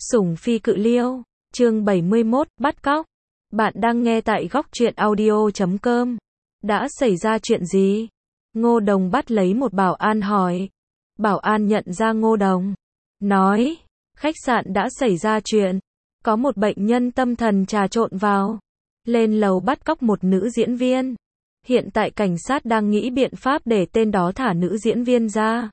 Sủng phi cự liêu, chương 71, bắt cóc. Bạn đang nghe tại góc truyện audio.com. Đã xảy ra chuyện gì? Ngô Đồng bắt lấy một bảo an hỏi. Bảo an nhận ra Ngô Đồng. Nói, khách sạn đã xảy ra chuyện. Có một bệnh nhân tâm thần trà trộn vào. Lên lầu bắt cóc một nữ diễn viên. Hiện tại cảnh sát đang nghĩ biện pháp để tên đó thả nữ diễn viên ra.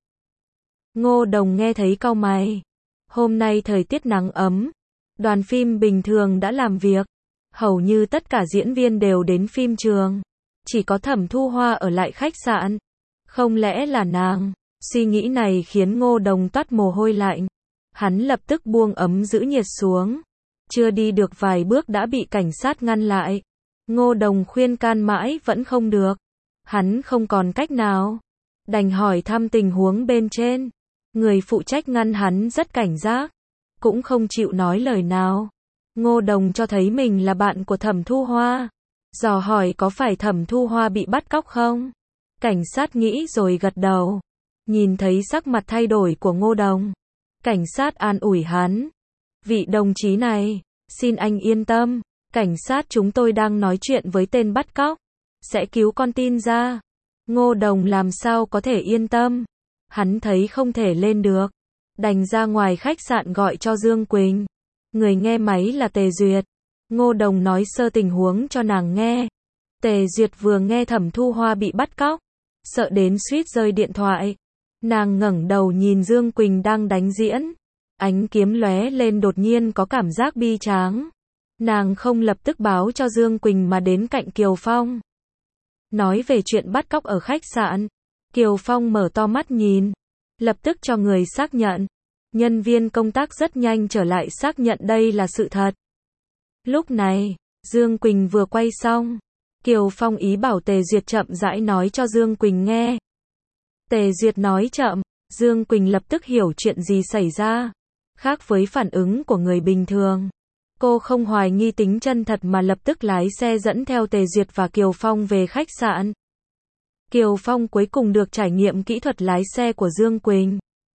Ngô Đồng nghe thấy cau mày. Hôm nay thời tiết nắng ấm. Đoàn phim bình thường đã làm việc. Hầu như tất cả diễn viên đều đến phim trường. Chỉ có Thẩm Thu Hoa ở lại khách sạn. Không lẽ là nàng? Suy nghĩ này khiến Ngô Đồng toát mồ hôi lạnh. Hắn lập tức buông ấm giữ nhiệt xuống. Chưa đi được vài bước đã bị cảnh sát ngăn lại. Ngô Đồng khuyên can mãi vẫn không được. Hắn không còn cách nào. Đành hỏi thăm tình huống bên trên. Người phụ trách ngăn hắn rất cảnh giác. Cũng không chịu nói lời nào. Ngô Đồng cho thấy mình là bạn của Thẩm Thu Hoa. Dò hỏi có phải Thẩm Thu Hoa bị bắt cóc không? Cảnh sát nghĩ rồi gật đầu. Nhìn thấy sắc mặt thay đổi của Ngô Đồng. Cảnh sát an ủi hắn. Vị đồng chí này, xin anh yên tâm. Cảnh sát chúng tôi đang nói chuyện với tên bắt cóc. Sẽ cứu con tin ra. Ngô Đồng làm sao có thể yên tâm. Hắn thấy không thể lên được. Đành ra ngoài khách sạn gọi cho Dương Quỳnh. Người nghe máy là Tề Duyệt. Ngô Đồng nói sơ tình huống cho nàng nghe. Tề Duyệt vừa nghe Thẩm Thu Hoa bị bắt cóc. Sợ đến suýt rơi điện thoại. Nàng ngẩng đầu nhìn Dương Quỳnh đang đánh diễn. Ánh kiếm lóe lên đột nhiên có cảm giác bi tráng. Nàng không lập tức báo cho Dương Quỳnh mà đến cạnh Kiều Phong. Nói về chuyện bắt cóc ở khách sạn. Kiều Phong mở to mắt nhìn. Lập tức cho người xác nhận. Nhân viên công tác rất nhanh trở lại xác nhận đây là sự thật. Lúc này, Dương Quỳnh vừa quay xong. Kiều Phong ý bảo Tề Duyệt chậm rãi nói cho Dương Quỳnh nghe. Tề Duyệt nói chậm, Dương Quỳnh lập tức hiểu chuyện gì xảy ra. Khác với phản ứng của người bình thường. Cô không hoài nghi tính chân thật mà lập tức lái xe dẫn theo Tề Duyệt và Kiều Phong về khách sạn. Kiều Phong cuối cùng được trải nghiệm kỹ thuật lái xe của Dương Quỳnh.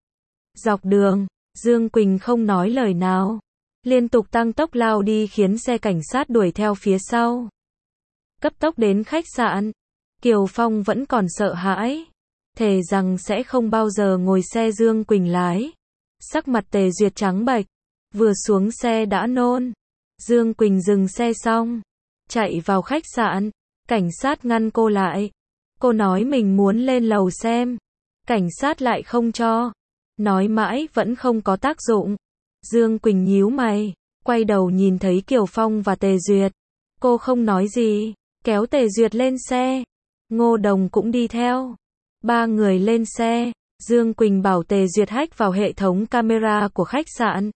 Dọc đường, Dương Quỳnh không nói lời nào. Liên tục tăng tốc lao đi khiến xe cảnh sát đuổi theo phía sau. Cấp tốc đến khách sạn. Kiều Phong vẫn còn sợ hãi. Thề rằng sẽ không bao giờ ngồi xe Dương Quỳnh lái. Sắc mặt Tề Duyệt trắng bệch. Vừa xuống xe đã nôn. Dương Quỳnh dừng xe xong. Chạy vào khách sạn. Cảnh sát ngăn cô lại. Cô nói mình muốn lên lầu xem. Cảnh sát lại không cho. Nói mãi vẫn không có tác dụng. Dương Quỳnh nhíu mày. Quay đầu nhìn thấy Kiều Phong và Tề Duyệt. Cô không nói gì. Kéo Tề Duyệt lên xe. Ngô Đồng cũng đi theo. Ba người lên xe. Dương Quỳnh bảo Tề Duyệt hack vào hệ thống camera của khách sạn.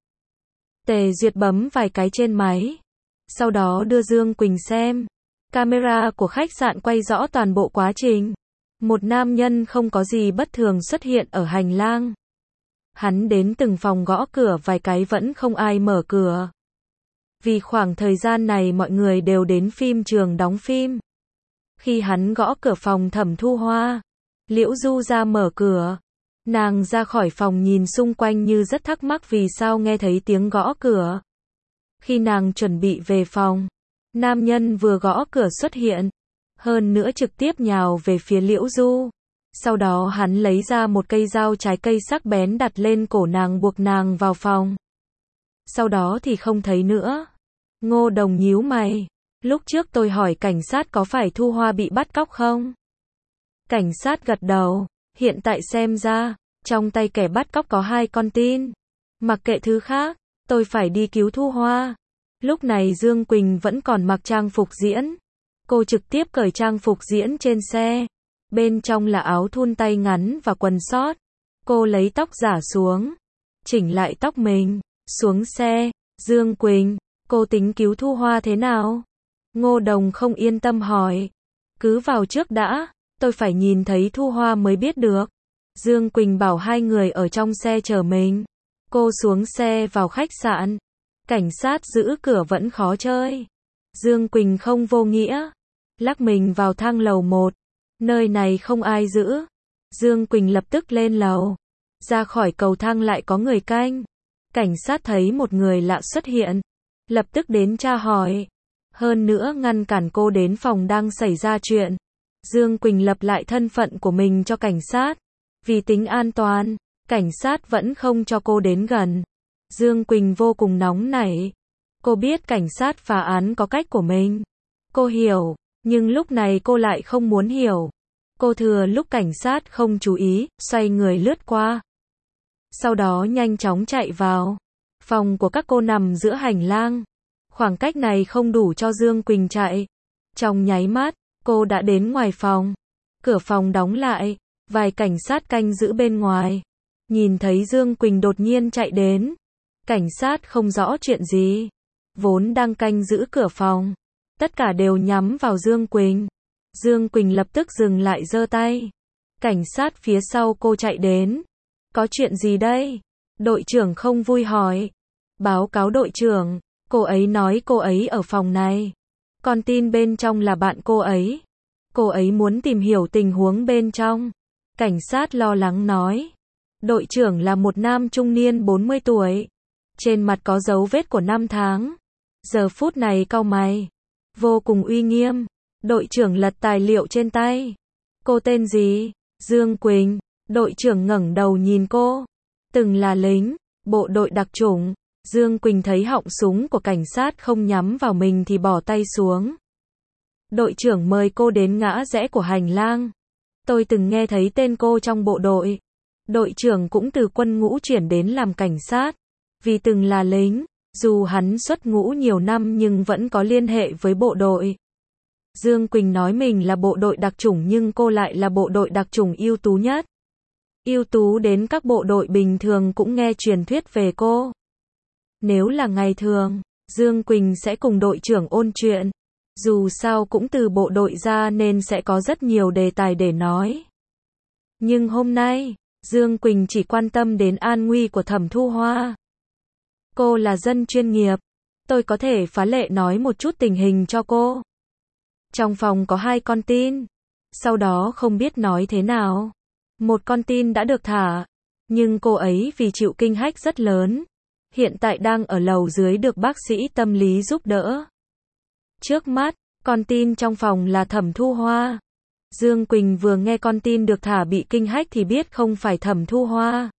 Tề Duyệt bấm vài cái trên máy. Sau đó đưa Dương Quỳnh xem. Camera của khách sạn quay rõ toàn bộ quá trình. Một nam nhân không có gì bất thường xuất hiện ở hành lang. Hắn đến từng phòng gõ cửa vài cái vẫn không ai mở cửa. Vì khoảng thời gian này mọi người đều đến phim trường đóng phim. Khi hắn gõ cửa phòng Thẩm Thu Hoa, Liễu Du ra mở cửa. Nàng ra khỏi phòng nhìn xung quanh như rất thắc mắc vì sao nghe thấy tiếng gõ cửa. Khi nàng chuẩn bị về phòng, nam nhân vừa gõ cửa xuất hiện. Hơn nữa trực tiếp nhào về phía Liễu Du. Sau đó hắn lấy ra một cây dao trái cây sắc bén đặt lên cổ nàng buộc nàng vào phòng. Sau đó thì không thấy nữa. Ngô Đồng nhíu mày. Lúc trước tôi hỏi cảnh sát có phải Thu Hoa bị bắt cóc không? Cảnh sát gật đầu. Hiện tại xem ra, trong tay kẻ bắt cóc có 2 con tin. Mặc kệ thứ khác, tôi phải đi cứu Thu Hoa. Lúc này Dương Quỳnh vẫn còn mặc trang phục diễn. Cô trực tiếp cởi trang phục diễn trên xe. Bên trong là áo thun tay ngắn và quần sót. Cô lấy tóc giả xuống. Chỉnh lại tóc mình. Xuống xe. Dương Quỳnh, cô tính cứu Thu Hoa thế nào? Ngô Đồng không yên tâm hỏi. Cứ vào trước đã. Tôi phải nhìn thấy Thu Hoa mới biết được. Dương Quỳnh bảo 2 người ở trong xe chờ mình. Cô xuống xe vào khách sạn. Cảnh sát giữ cửa vẫn khó chơi. Dương Quỳnh không vô nghĩa. Lắc mình vào thang lầu 1. Nơi này không ai giữ. Dương Quỳnh lập tức lên lầu. Ra khỏi cầu thang lại có người canh. Cảnh sát thấy một người lạ xuất hiện, lập tức đến tra hỏi. Hơn nữa ngăn cản cô đến phòng đang xảy ra chuyện. Dương Quỳnh lập lại thân phận của mình cho cảnh sát. Vì tính an toàn, cảnh sát vẫn không cho cô đến gần. Dương Quỳnh vô cùng nóng nảy. Cô biết cảnh sát phá án có cách của mình. Cô hiểu, nhưng lúc này cô lại không muốn hiểu. Cô thừa lúc cảnh sát không chú ý, xoay người lướt qua. Sau đó nhanh chóng chạy vào. Phòng của các cô nằm giữa hành lang. Khoảng cách này không đủ cho Dương Quỳnh chạy. Trong nháy mắt, cô đã đến ngoài phòng. Cửa phòng đóng lại, vài cảnh sát canh giữ bên ngoài. Nhìn thấy Dương Quỳnh đột nhiên chạy đến. Cảnh sát không rõ chuyện gì. Vốn đang canh giữ cửa phòng. Tất cả đều nhắm vào Dương Quỳnh. Dương Quỳnh lập tức dừng lại giơ tay. Cảnh sát phía sau cô chạy đến. Có chuyện gì đây? Đội trưởng không vui hỏi. Báo cáo đội trưởng, cô ấy nói cô ấy ở phòng này. Con tin bên trong là bạn cô ấy. Cô ấy muốn tìm hiểu tình huống bên trong. Cảnh sát lo lắng nói. Đội trưởng là một nam trung niên 40 tuổi. Trên mặt có dấu vết của năm tháng. Giờ phút này cau mày. Vô cùng uy nghiêm. Đội trưởng lật tài liệu trên tay. Cô tên gì? Dương Quỳnh. Đội trưởng ngẩng đầu nhìn cô. Từng là lính, bộ đội đặc chủng. Dương Quỳnh thấy họng súng của cảnh sát không nhắm vào mình thì bỏ tay xuống. Đội trưởng mời cô đến ngã rẽ của hành lang. Tôi từng nghe thấy tên cô trong bộ đội. Đội trưởng cũng từ quân ngũ chuyển đến làm cảnh sát. Vì từng là lính, dù hắn xuất ngũ nhiều năm nhưng vẫn có liên hệ với bộ đội. Dương Quỳnh nói mình là bộ đội đặc chủng nhưng cô lại là bộ đội đặc chủng ưu tú nhất. Ưu tú đến các bộ đội bình thường cũng nghe truyền thuyết về cô. Nếu là ngày thường, Dương Quỳnh sẽ cùng đội trưởng ôn chuyện. Dù sao cũng từ bộ đội ra nên sẽ có rất nhiều đề tài để nói. Nhưng hôm nay, Dương Quỳnh chỉ quan tâm đến an nguy của Thẩm Thu Hoa. Cô là dân chuyên nghiệp. Tôi có thể phá lệ nói một chút tình hình cho cô. Trong phòng có 2 con tin. Sau đó không biết nói thế nào. Một con tin đã được thả. Nhưng cô ấy vì chịu kinh hách rất lớn. Hiện tại đang ở lầu dưới được bác sĩ tâm lý giúp đỡ. Trước mắt, con tin trong phòng là Thẩm Thu Hoa. Dương Quỳnh vừa nghe con tin được thả bị kinh hách thì biết không phải Thẩm Thu Hoa.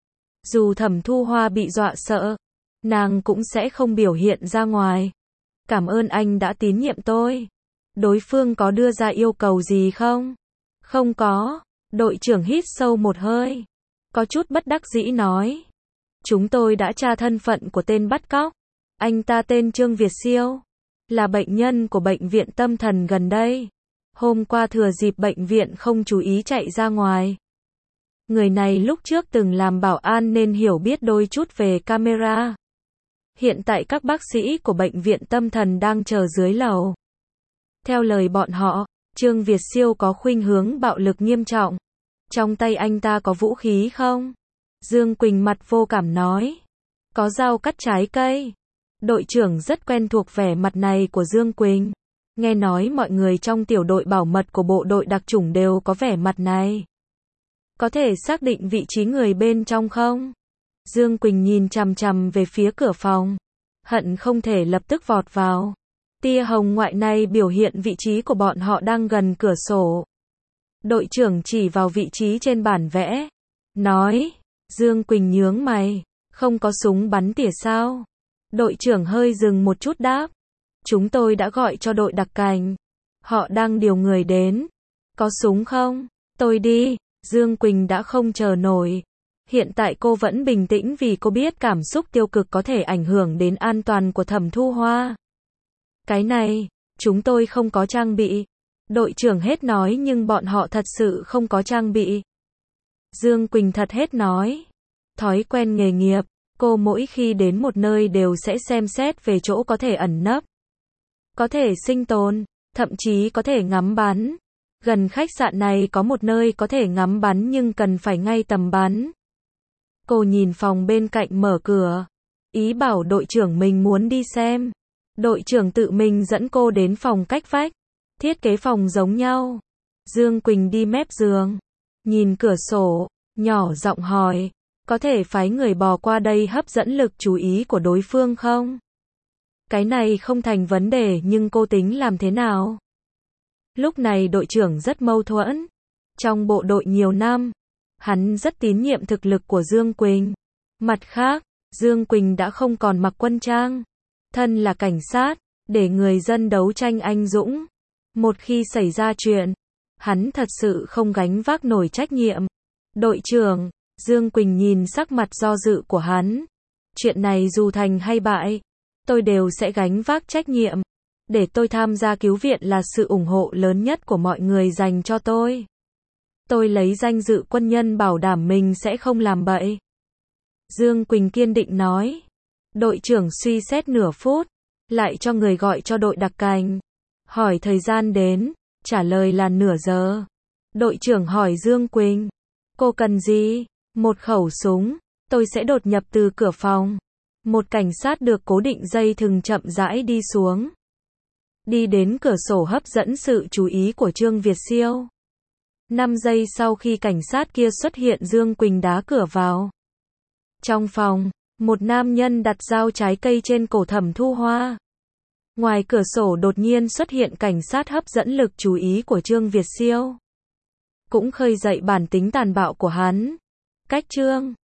Dù Thẩm Thu Hoa bị dọa sợ, nàng cũng sẽ không biểu hiện ra ngoài. Cảm ơn anh đã tín nhiệm tôi. Đối phương có đưa ra yêu cầu gì không? Không có. Đội trưởng hít sâu một hơi. Có chút bất đắc dĩ nói. Chúng tôi đã tra thân phận của tên bắt cóc. Anh ta tên Trương Việt Siêu. Là bệnh nhân của bệnh viện tâm thần gần đây. Hôm qua thừa dịp bệnh viện không chú ý chạy ra ngoài. Người này lúc trước từng làm bảo an nên hiểu biết đôi chút về camera. Hiện tại các bác sĩ của bệnh viện tâm thần đang chờ dưới lầu. Theo lời bọn họ, Trương Việt Siêu có khuynh hướng bạo lực nghiêm trọng. Trong tay anh ta có vũ khí không? Dương Quỳnh mặt vô cảm nói. Có dao cắt trái cây. Đội trưởng rất quen thuộc vẻ mặt này của Dương Quỳnh. Nghe nói mọi người trong tiểu đội bảo mật của bộ đội đặc chủng đều có vẻ mặt này. Có thể xác định vị trí người bên trong không? Dương Quỳnh nhìn chằm chằm về phía cửa phòng. Hận không thể lập tức vọt vào. Tia hồng ngoại này biểu hiện vị trí của bọn họ đang gần cửa sổ. Đội trưởng chỉ vào vị trí trên bản vẽ. Nói. Dương Quỳnh nhướng mày. Không có súng bắn tỉa sao? Đội trưởng hơi dừng một chút đáp. Chúng tôi đã gọi cho đội đặc cảnh. Họ đang điều người đến. Có súng không? Tôi đi. Dương Quỳnh đã không chờ nổi. Hiện tại cô vẫn bình tĩnh vì cô biết cảm xúc tiêu cực có thể ảnh hưởng đến an toàn của Thẩm Thu Hoa. Cái này, chúng tôi không có trang bị. Đội trưởng hết nói nhưng bọn họ thật sự không có trang bị. Dương Quỳnh thật hết nói. Thói quen nghề nghiệp, cô mỗi khi đến một nơi đều sẽ xem xét về chỗ có thể ẩn nấp. Có thể sinh tồn, thậm chí có thể ngắm bắn. Gần khách sạn này có một nơi có thể ngắm bắn nhưng cần phải ngay tầm bắn. Cô nhìn phòng bên cạnh mở cửa. Ý bảo đội trưởng mình muốn đi xem. Đội trưởng tự mình dẫn cô đến phòng cách vách. Thiết kế phòng giống nhau. Dương Quỳnh đi mép giường. Nhìn cửa sổ, nhỏ giọng hỏi. Có thể phái người bò qua đây hấp dẫn lực chú ý của đối phương không? Cái này không thành vấn đề nhưng cô tính làm thế nào? Lúc này đội trưởng rất mâu thuẫn. Trong bộ đội nhiều năm, hắn rất tín nhiệm thực lực của Dương Quỳnh. Mặt khác, Dương Quỳnh đã không còn mặc quân trang. Thân là cảnh sát, để người dân đấu tranh anh dũng. Một khi xảy ra chuyện, hắn thật sự không gánh vác nổi trách nhiệm. Đội trưởng, Dương Quỳnh nhìn sắc mặt do dự của hắn. Chuyện này dù thành hay bại, tôi đều sẽ gánh vác trách nhiệm. Để tôi tham gia cứu viện là sự ủng hộ lớn nhất của mọi người dành cho tôi. Tôi lấy danh dự quân nhân bảo đảm mình sẽ không làm bậy. Dương Quỳnh kiên định nói. Đội trưởng suy xét nửa phút, lại cho người gọi cho đội đặc cảnh. Hỏi thời gian đến, trả lời là nửa giờ. Đội trưởng hỏi Dương Quỳnh. Cô cần gì? Một khẩu súng, tôi sẽ đột nhập từ cửa phòng. Một cảnh sát được cố định dây thừng chậm rãi đi xuống. Đi đến cửa sổ hấp dẫn sự chú ý của Trương Việt Siêu. 5 giây sau khi cảnh sát kia xuất hiện Dương Quỳnh đá cửa vào. Trong phòng, một nam nhân đặt dao trái cây trên cổ Thẩm Thu Hoa. Ngoài cửa sổ đột nhiên xuất hiện cảnh sát hấp dẫn lực chú ý của Trương Việt Siêu. Cũng khơi dậy bản tính tàn bạo của hắn. Cách Trương